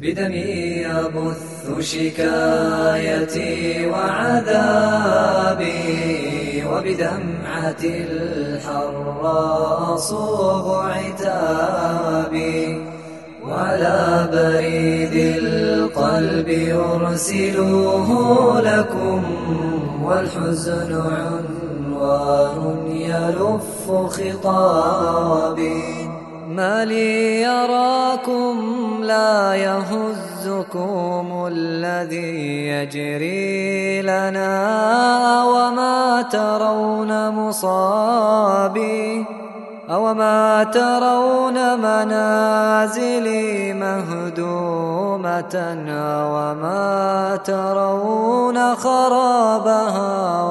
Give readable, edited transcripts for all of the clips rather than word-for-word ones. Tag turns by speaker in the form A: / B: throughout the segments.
A: بدمي أبث شكايتي وعذابي، وبدمعة الحراء أصوغ عتابي، وعلى بريد القلب يرسله لكم، والحزن عنوان يلف خطابي. ما لي يراكم لا يهزكم الذي يجري لنا، وما ترون مصابي، أوما ترون منازلي مهدومة، وما ترون خرابها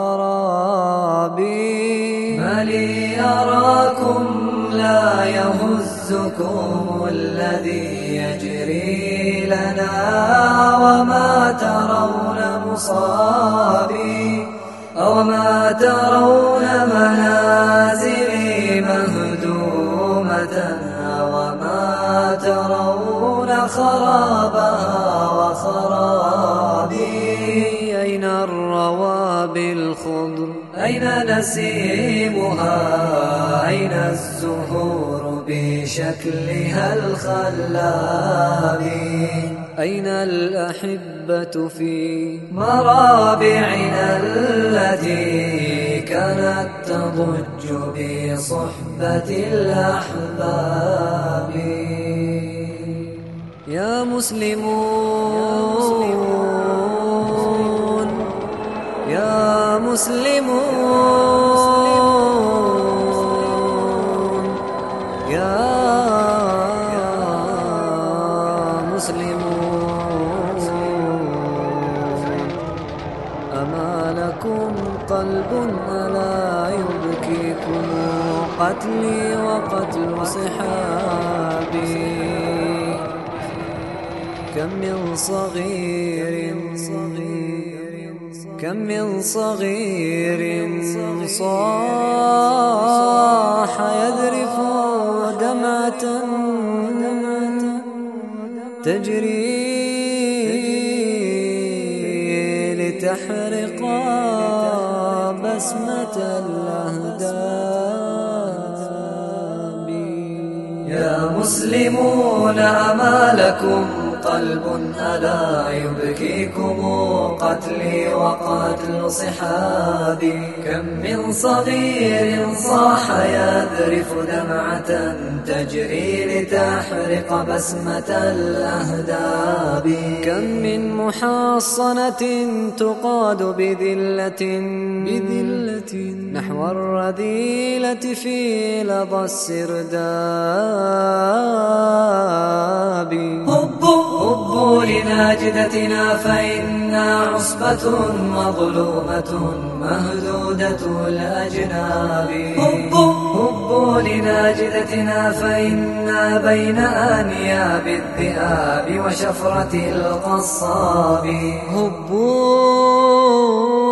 A: وخرابي. ما لي يراكم لا يهزكم الذي يجري لنا، وما ترون مصابي، أوما ترون منازلي مهدومة، وما ترون خرابها وخرابي. أين الروابي الخضر؟ أين نسيمها؟ أين الزهور بشكلها الخلاب؟ أين الأحبة في مرابعنا التي كانت تضج بصحبة الأحباب؟ يا مسلمون يا مسلمون يا مسلمون، أما لكم قلب ألا يبكيكم قتلي وقتل صحابي؟ كم من صغير كم من صغير صاح يذرف دمعة تجري لتحرق بسمة الأهداب. يا مسلمون أما لكم قلب ألا يبكيكم قتلي وقتل صحابي؟ كم من صغير صاح يذرف دمعة تجري لتحرق بسمة الأهداب. كم من محصنة تقاد بذلة نحو الرذيلة في لظى السرداب. هبوا لناجدتنا فإنا عصبة مظلومة مهدودة الأجناب. هبوا لناجدتنا فإنا بين أنياب الذئاب وشفرة القصاب. هبوا